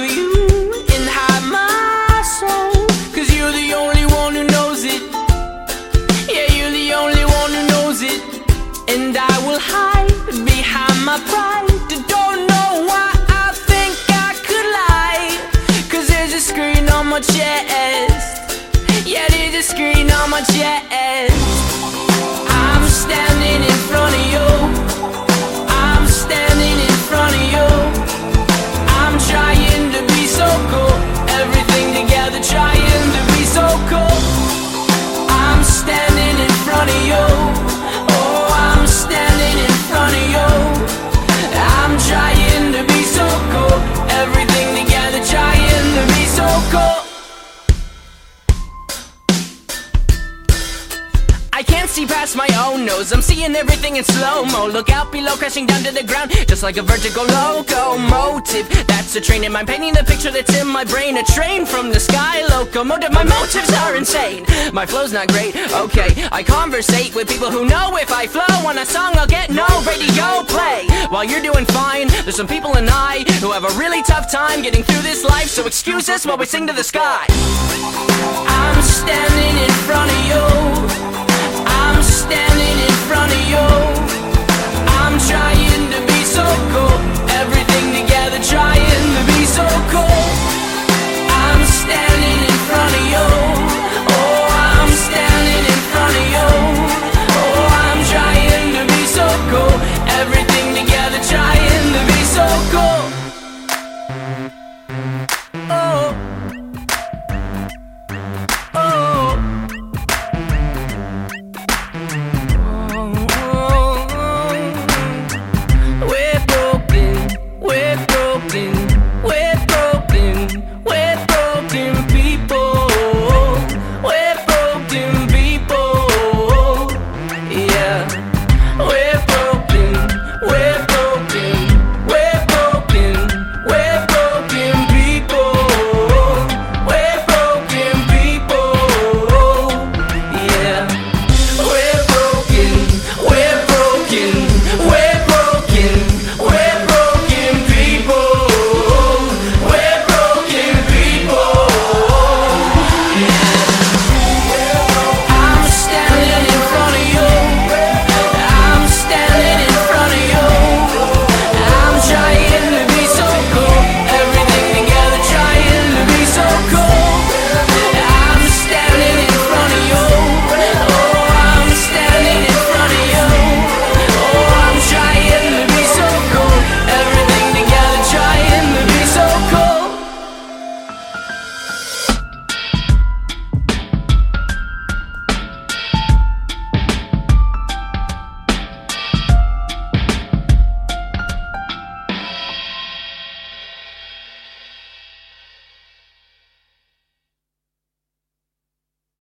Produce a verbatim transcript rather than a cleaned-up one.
you and hide my soul, 'cause you're the only one who knows it. Yeah, you're the only one who knows it. And I will hide behind my pride. Don't know why I think I could lie, 'cause there's a screen on my chest. Yeah, there's a screen on my chest. I'm standing in front of you. I'm standing in front of you. I'm trying to be so cool. Everything together, trying to be so cool. I'm standing in front of you. Oh, I'm standing in front of you. I'm trying to be so cool. Everything together, trying to be so cool. I can't see past my own nose. I'm seeing everything in slow-mo. Look out below, crashing down to the ground, just like a vertical locomotive. That's a train in my painting the picture that's in my brain. A train from the sky, locomotive. My motives are insane. My flow's not great, okay. I conversate with people who know if I flow on a song, I'll get no radio play. While you're doing fine, there's some people and I who have a really tough time getting through this life. So excuse us while we sing to the sky. I'm standing in front of you. I'm standing in front of you. I'm trying to be so cool. Everything together, trying to be so cool. I'm standing in front of you. Oh, I'm standing in front of you. Oh, I'm trying to be so cool. Everything together, trying to be so cool.